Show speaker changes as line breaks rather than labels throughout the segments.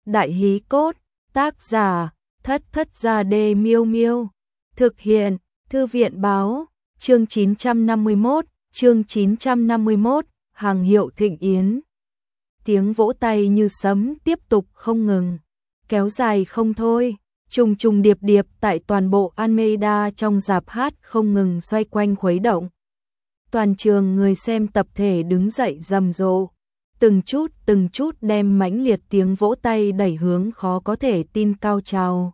Đại hí cốt, tác giả, Thất Thất Gia Đê Miêu Miêu. Thực hiện, Thư viện báo, chương 951, hàng hiệu Thịnh Yến. Tiếng vỗ tay như sấm tiếp tục không ngừng, kéo dài không thôi, trùng trùng điệp điệp tại toàn bộ Almeida trong rạp hát không ngừng xoay quanh khuấy động. Toàn trường người xem tập thể đứng dậy rầm rộ, từng chút đem mãnh liệt tiếng vỗ tay đẩy hướng khó có thể tin cao trào.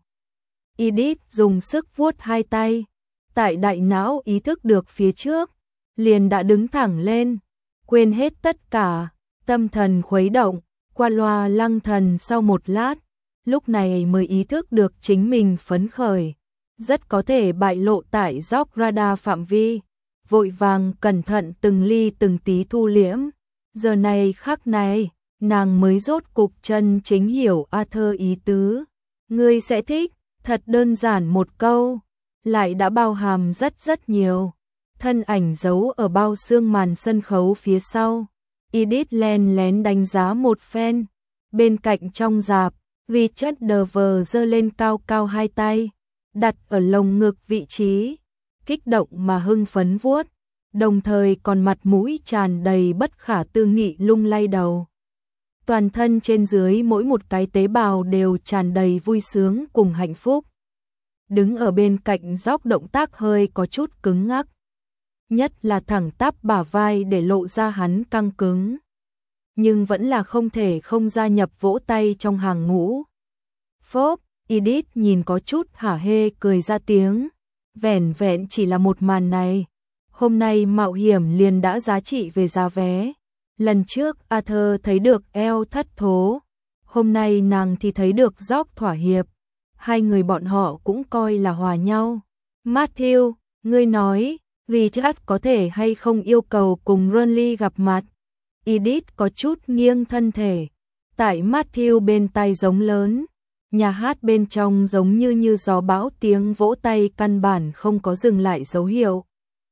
Edith dùng sức vuốt hai tay, tại đại não ý thức được phía trước, liền đã đứng thẳng lên, quên hết tất cả, tâm thần khuấy động, qua loa lăng thần sau một lát, lúc này mới ý thức được chính mình phấn khởi, rất có thể bại lộ tại dốc radar phạm vi, vội vàng cẩn thận từng ly từng tí thu liễm. Giờ này khắc này, nàng mới rốt cục chân chính hiểu Arthur ý tứ. Ngươi sẽ thích, thật đơn giản một câu, lại đã bao hàm rất nhiều. Thân ảnh giấu ở bao xương màn sân khấu phía sau. Edith len lén đánh giá một phen. Bên cạnh trong rạp, Richard Dover giơ lên cao cao hai tay, đặt ở lồng ngực vị trí, kích động mà hưng phấn vuốt, đồng thời còn mặt mũi tràn đầy bất khả tư nghị lung lay đầu. Toàn thân trên dưới mỗi một cái tế bào đều tràn đầy vui sướng cùng hạnh phúc. Đứng ở bên cạnh Dốc động tác hơi có chút cứng ngắc, nhất là thẳng tắp bả vai để lộ ra hắn căng cứng, nhưng vẫn là không thể không gia nhập vỗ tay trong hàng ngũ. Phốp, Edith nhìn có chút hả hê cười ra tiếng, vẻn vẹn chỉ là một màn này, hôm nay mạo hiểm liền đã giá trị về giá vé. Lần trước Arthur thấy được eo thất thố, hôm nay nàng thì thấy được Dốc thỏa hiệp, hai người bọn họ cũng coi là hòa nhau. Matthew, ngươi nói, Richard có thể hay không yêu cầu cùng Ronly gặp mặt? Edith có chút nghiêng thân thể, tại Matthew bên tai giống lớn, nhà hát bên trong giống như gió bão, tiếng vỗ tay căn bản không có dừng lại dấu hiệu.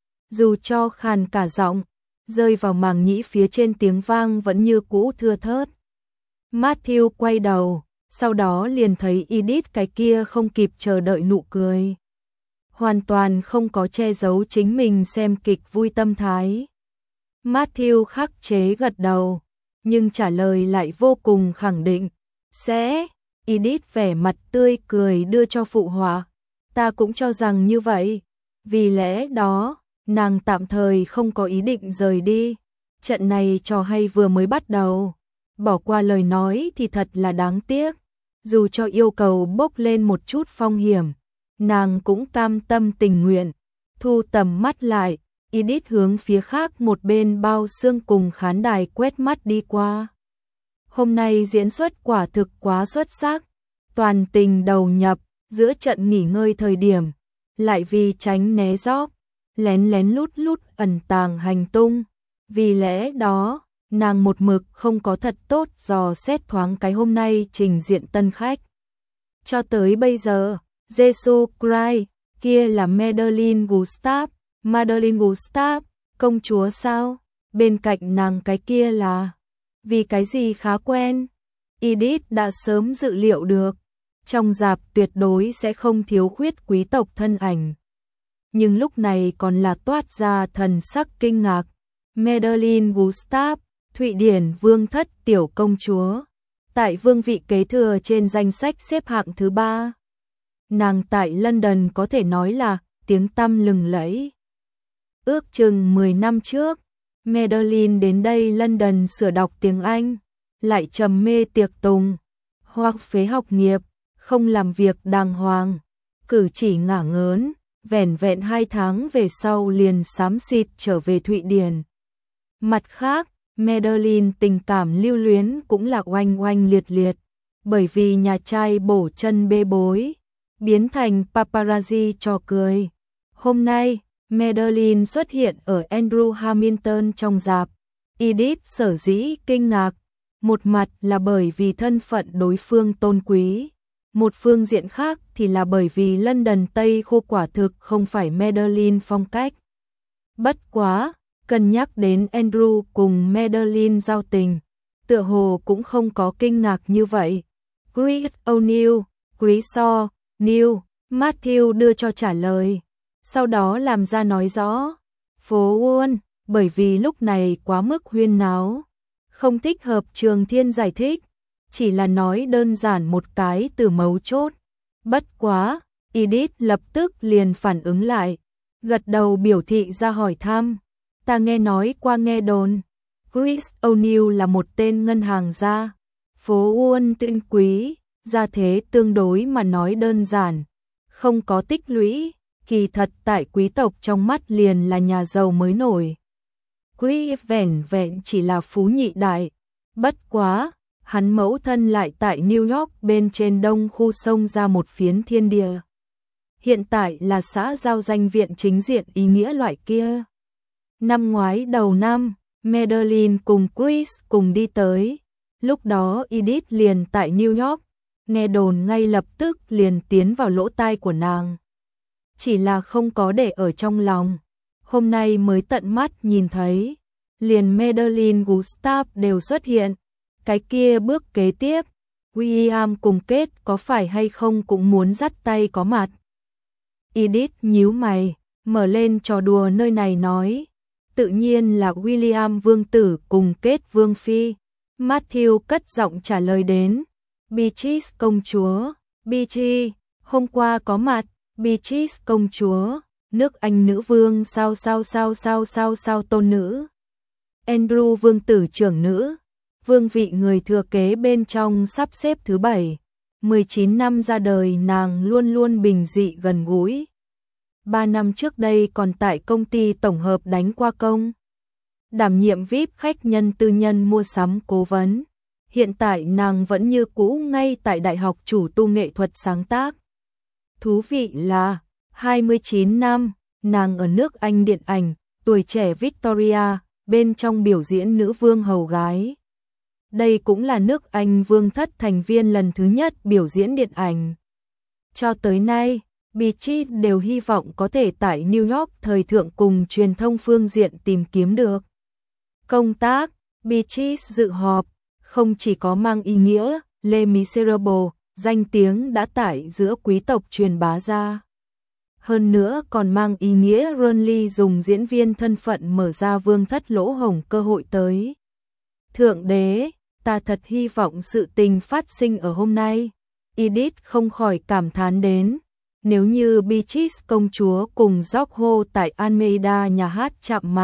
Dù cho khàn cả giọng, rơi vào màng nhĩ phía trên tiếng vang vẫn như cũ thưa thớt. Matthew quay đầu, sau đó liền thấy Edith cái kia không kịp chờ đợi nụ cười. Hoàn toàn không có che giấu chính mình xem kịch vui tâm thái. Matthew khắc chế gật đầu, nhưng trả lời lại vô cùng khẳng định. Sẽ, Edith vẻ mặt tươi cười đưa cho phụ họa. Ta cũng cho rằng như vậy. Vì lẽ đó, nàng tạm thời không có ý định rời đi. Trận này trò hay vừa mới bắt đầu. Bỏ qua lời nói thì thật là đáng tiếc. Dù cho yêu cầu bốc lên một chút phong hiểm, nàng cũng cam tâm tình nguyện. Thu tầm mắt lại, Edith hướng phía khác một bên bao xương cùng khán đài quét mắt đi qua. Hôm nay diễn xuất quả thực quá xuất sắc, toàn tình đầu nhập, giữa trận nghỉ ngơi thời điểm, lại vì tránh né Dốc, lén lén lút ẩn tàng hành tung. Vì lẽ đó, nàng một mực không có thật tốt dò xét thoáng cái hôm nay trình diện tân khách. Cho tới bây giờ, Jesus Christ, kia là Madeleine Gustave, công chúa sao? Bên cạnh nàng cái kia là... Vì cái gì khá quen? Edith đã sớm dự liệu được, trong rạp tuyệt đối sẽ không thiếu khuyết quý tộc thân ảnh. Nhưng lúc này còn là toát ra thần sắc kinh ngạc. Madeleine Gustave, Thụy Điển vương thất tiểu công chúa, tại vương vị kế thừa trên danh sách xếp hạng thứ 3. Nàng tại London có thể nói là tiếng tăm lừng lẫy. Ước chừng 10 năm trước, Madeleine đến đây London sửa đọc tiếng Anh, lại trầm mê tiệc tùng, hoặc phế học nghiệp, không làm việc đàng hoàng, cử chỉ ngả ngớn, vẻn vẹn 2 tháng về sau liền xám xịt trở về Thụy Điển. Mặt khác, Madeleine tình cảm lưu luyến cũng là oanh oanh liệt liệt, bởi vì nhà trai bổ chân bê bối, biến thành paparazzi trò cười. Hôm nay, Madeleine xuất hiện ở Andrew Hamilton trong rạp. Edith sở dĩ kinh ngạc, một mặt là bởi vì thân phận đối phương tôn quý, một phương diện khác thì là bởi vì London Tây khu quả thực không phải Madeleine phong cách. Bất quá, cân nhắc đến Andrew cùng Madeleine giao tình, tựa hồ cũng không có kinh ngạc như vậy. Chris O'Neill, Chris O'Neill, Matthew đưa cho trả lời. Sau đó làm ra nói rõ. Phố Wall, bởi vì lúc này quá mức huyên náo. Không thích hợp Trường Thiên giải thích. Chỉ là nói đơn giản một cái từ mấu chốt. Bất quá, Edith lập tức liền phản ứng lại. Gật đầu biểu thị ra hỏi thăm. Ta nghe nói qua nghe đồn. Chris O'Neill là một tên ngân hàng gia. Phố Wall tinh quý, gia thế tương đối mà nói đơn giản. Không có tích lũy, kỳ thật tại quý tộc trong mắt liền là nhà giàu mới nổi. Chris vẻn vẹn chỉ là phú nhị đại. Bất quá, hắn mẫu thân lại tại New York bên trên đông khu sông ra một phiến thiên địa. Hiện tại là xã giao danh viện chính diện ý nghĩa loại kia. Năm ngoái đầu năm, Madeline cùng Chris cùng đi tới. Lúc đó Edith liền tại New York, nghe đồn ngay lập tức liền tiến vào lỗ tai của nàng. Chỉ là không có để ở trong lòng. Hôm nay mới tận mắt nhìn thấy, liền Madeline Gustav đều xuất hiện. Cái kia bước kế tiếp, William cùng Kate có phải hay không cũng muốn dắt tay có mặt. Edith nhíu mày, mở lên trò đùa nơi này nói. Tự nhiên là William vương tử cùng Kate vương phi. Matthew cất giọng trả lời đến. Beatrice công chúa. Beatrice, hôm qua có mặt. Beatrice công chúa. Nước Anh nữ vương sao tôn nữ. Andrew vương tử trưởng nữ. Vương vị người thừa kế bên trong sắp xếp thứ 7. 19 năm ra đời nàng luôn luôn bình dị gần gũi. 3 năm trước đây còn tại công ty tổng hợp đánh qua công. Đảm nhiệm VIP khách nhân tư nhân mua sắm cố vấn. Hiện tại nàng vẫn như cũ ngay tại Đại học Chủ tu nghệ thuật sáng tác. Thú vị là, 29 năm, nàng ở nước Anh điện ảnh, tuổi trẻ Victoria, bên trong biểu diễn nữ vương hầu gái. Đây cũng là nước Anh vương thất thành viên lần thứ nhất biểu diễn điện ảnh. Cho tới nay, Beatrice đều hy vọng có thể tại New York thời thượng cùng truyền thông phương diện tìm kiếm được công tác. Beatrice dự họp, không chỉ có mang ý nghĩa Les Miserables, danh tiếng đã tải giữa quý tộc truyền bá ra. Hơn nữa còn mang ý nghĩa Ronly dùng diễn viên thân phận mở ra vương thất lỗ hổng cơ hội tới. Thượng đế, ta thật hy vọng sự tình phát sinh ở hôm nay. Edith không khỏi cảm thán đến. Nếu như Beatrice công chúa cùng George tại Almeida nhà hát chạm mặt.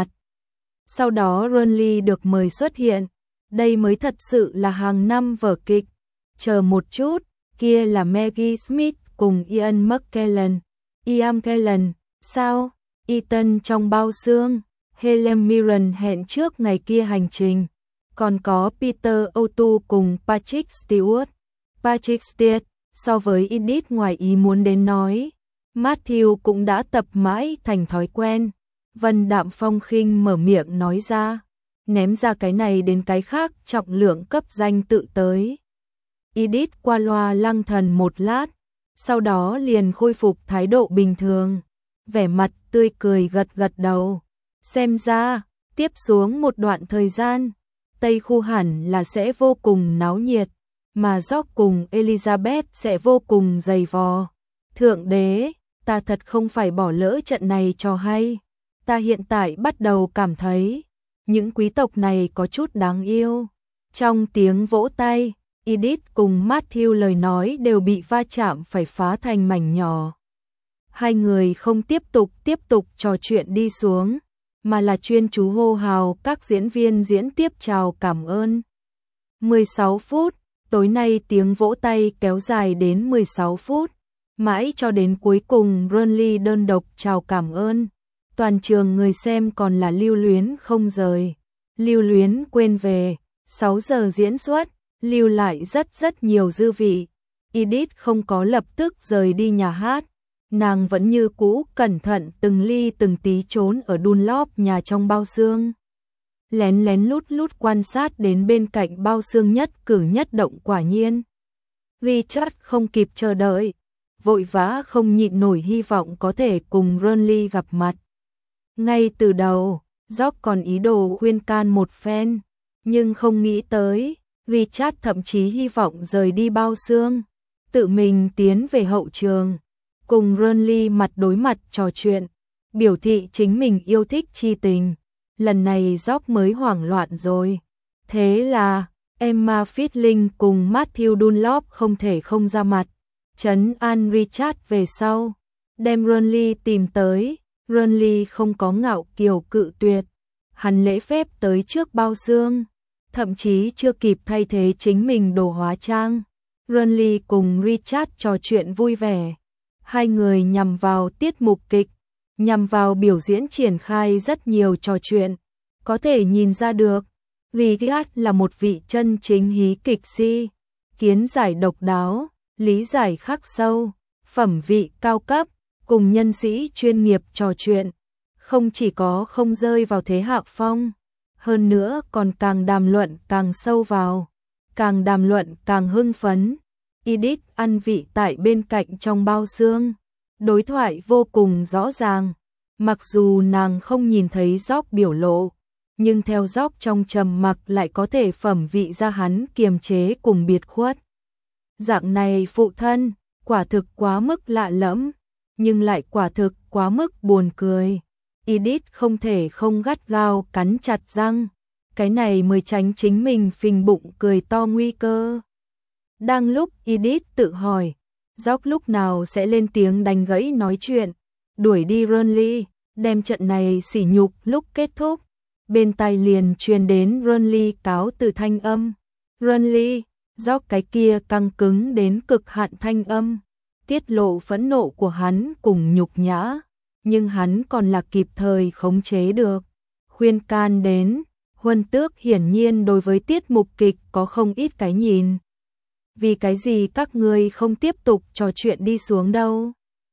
Sau đó Ronly được mời xuất hiện. Đây mới thật sự là hàng năm vở kịch. Chờ một chút, kia là Maggie Smith cùng Ian McKellen. Ian McKellen, sao? Ethan trong bao xương. Helen Mirren hẹn trước ngày kia hành trình. Còn có Peter O'Toole cùng Patrick Stewart. Patrick Stewart, so với Edith ngoài ý muốn đến nói. Matthew cũng đã tập mãi thành thói quen. Vân đạm phong khinh mở miệng nói ra. Ném ra cái này đến cái khác trọng lượng cấp danh tự tới. Edith qua loa lăng thần một lát. Sau đó liền khôi phục thái độ bình thường. Vẻ mặt tươi cười gật gật đầu. Xem ra, tiếp xuống một đoạn thời gian, Tây khu hẳn là sẽ vô cùng náo nhiệt, mà George cùng Elizabeth sẽ vô cùng dày vò. Thượng đế, ta thật không phải bỏ lỡ trận này cho hay. Ta hiện tại bắt đầu cảm thấy, những quý tộc này có chút đáng yêu. Trong tiếng vỗ tay, Edith cùng Matthew lời nói đều bị va chạm phải phá thành mảnh nhỏ. Hai người không tiếp tục trò chuyện đi xuống, mà là chuyên chú hô hào các diễn viên diễn tiếp chào cảm ơn. 16 phút, tối nay tiếng vỗ tay kéo dài đến 16 phút, mãi cho đến cuối cùng Ronly đơn độc chào cảm ơn. Toàn trường người xem còn là lưu luyến không rời. Lưu luyến quên về, 6 giờ diễn xuất, lưu lại rất nhiều dư vị. Edith không có lập tức rời đi nhà hát. Nàng vẫn như cũ cẩn thận từng ly từng tí trốn ở Dunlop nhà trong bao xương. Lén lút quan sát đến bên cạnh bao xương nhất cử nhất động quả nhiên. Richard không kịp chờ đợi, vội vã không nhịn nổi hy vọng có thể cùng Ronly gặp mặt. Ngay từ đầu, George còn ý đồ khuyên can một phen, nhưng không nghĩ tới, Richard thậm chí hy vọng rời đi bao xương, tự mình tiến về hậu trường, cùng Renly mặt đối mặt trò chuyện, biểu thị chính mình yêu thích chi tình. Lần này Jock mới hoảng loạn rồi. Thế là Emma Fitling cùng Matthew Dunlop không thể không ra mặt, trấn an Richard về sau, đem Renly tìm tới. Renly không có ngạo kiều cự tuyệt, hắn lễ phép tới trước bao xương, thậm chí chưa kịp thay thế chính mình đồ hóa trang. Renly cùng Richard trò chuyện vui vẻ, hai người nhằm vào tiết mục kịch, nhằm vào biểu diễn triển khai rất nhiều trò chuyện. Có thể nhìn ra được, Richard là một vị chân chính hí kịch si, kiến giải độc đáo, lý giải khắc sâu, phẩm vị cao cấp, cùng nhân sĩ chuyên nghiệp trò chuyện, không chỉ có không rơi vào thế hạ phong, hơn nữa còn càng đàm luận càng sâu vào, càng đàm luận càng hưng phấn. Edith ăn vị tại bên cạnh trong bao xương, đối thoại vô cùng rõ ràng, mặc dù nàng không nhìn thấy Jock biểu lộ, nhưng theo Jock trong trầm mặc lại có thể phẩm vị ra hắn kiềm chế cùng biệt khuất. Dạng này phụ thân, quả thực quá mức lạ lẫm, nhưng lại quả thực quá mức buồn cười. Edith không thể không gắt gao cắn chặt răng, cái này mới tránh chính mình phình bụng cười to nguy cơ. Đang lúc Edith tự hỏi, Jock lúc nào sẽ lên tiếng đánh gãy nói chuyện, đuổi đi Renly, đem trận này sỉ nhục lúc kết thúc. Bên tai liền truyền đến Renly cáo từ thanh âm. Renly, Jock cái kia căng cứng đến cực hạn thanh âm, tiết lộ phẫn nộ của hắn cùng nhục nhã, nhưng hắn còn là kịp thời khống chế được. Khuyên can đến, Huân Tước hiển nhiên đối với tiết mục kịch có không ít cái nhìn. Vì cái gì các ngươi không tiếp tục trò chuyện đi xuống đâu?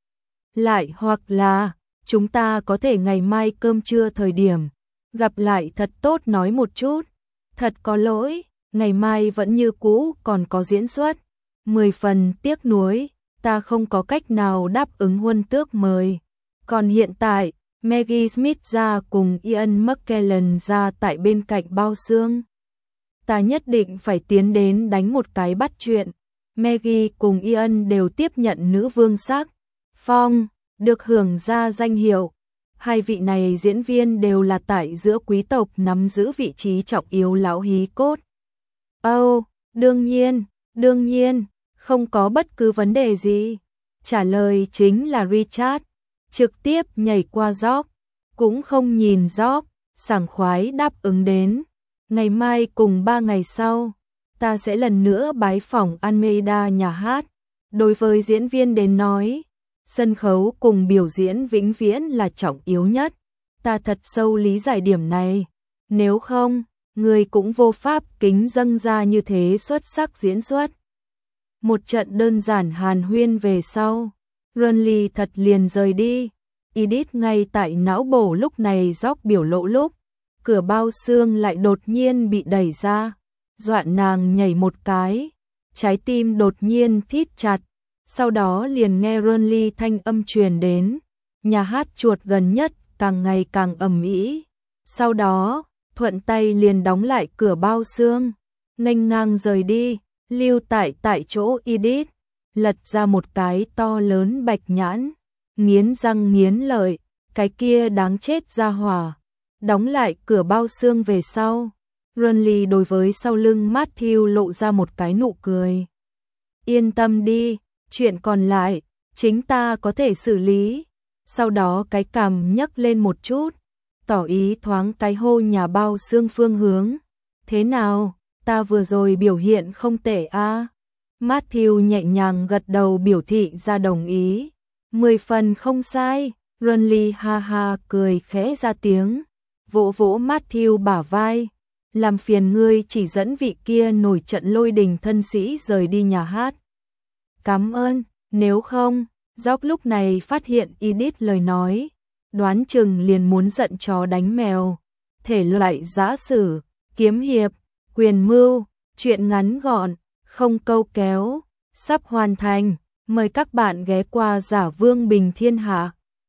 Lại hoặc là, chúng ta có thể ngày mai cơm trưa thời điểm, gặp lại thật tốt nói một chút. Thật có lỗi, ngày mai vẫn như cũ còn có diễn xuất. 10 phần tiếc nuối, ta không có cách nào đáp ứng Huân Tước mời. Còn hiện tại, Maggie Smith ra cùng Ian McKellen ra tại bên cạnh bao xương. Ta nhất định phải tiến đến đánh một cái bắt chuyện. Maggie cùng Ian đều tiếp nhận nữ vương sắc phong, được hưởng ra danh hiệu. Hai vị này diễn viên đều là tại giữa quý tộc nắm giữ vị trí trọng yếu lão hí cốt. Đương nhiên, không có bất cứ vấn đề gì. Trả lời chính là Richard, trực tiếp nhảy qua Jock, cũng không nhìn Jock, sảng khoái đáp ứng đến. Ngày mai cùng 3 ngày sau, ta sẽ lần nữa bái phỏng Almeida nhà hát. Đối với diễn viên đến nói, sân khấu cùng biểu diễn vĩnh viễn là trọng yếu nhất. Ta thật sâu lý giải điểm này. Nếu không, người cũng vô pháp kính dâng ra như thế xuất sắc diễn xuất. Một trận đơn giản hàn huyên về sau, Renly thật liền rời đi. Edith ngay tại não bổ lúc này Jock biểu lộ lúc, cửa bao xương lại đột nhiên bị đẩy ra, dọa nàng nhảy một cái, trái tim đột nhiên thít chặt. Sau đó liền nghe Renly thanh âm truyền đến, nhà hát chuột gần nhất càng ngày càng ầm ĩ. Sau đó, thuận tay liền đóng lại cửa bao xương, nghênh ngang rời đi, lưu tại chỗ Edith, lật ra một cái to lớn bạch nhãn, nghiến răng nghiến lợi, cái kia đáng chết ra hỏa. Đóng lại cửa bao xương về sau, Renly đối với sau lưng Matthew lộ ra một cái nụ cười. Yên tâm đi, chuyện còn lại, chính ta có thể xử lý. Sau đó cái cằm nhấc lên một chút, tỏ ý thoáng cái hô nhà bao xương phương hướng. Thế nào, ta vừa rồi biểu hiện không tệ a? Matthew nhẹ nhàng gật đầu biểu thị ra đồng ý. 10 phần không sai. Renly ha ha cười khẽ ra tiếng, vỗ vỗ Matthew bả vai. Làm phiền ngươi chỉ dẫn vị kia nổi trận lôi đình thân sĩ rời đi nhà hát. Cảm ơn, nếu không, Jock lúc này phát hiện Edith lời nói, đoán chừng liền muốn giận chó đánh mèo. Thể loại giã sử, kiếm hiệp, quyền mưu, chuyện ngắn gọn, không câu kéo, sắp hoàn thành. Mời các bạn ghé qua Giả Vương Bình Thiên Hạ.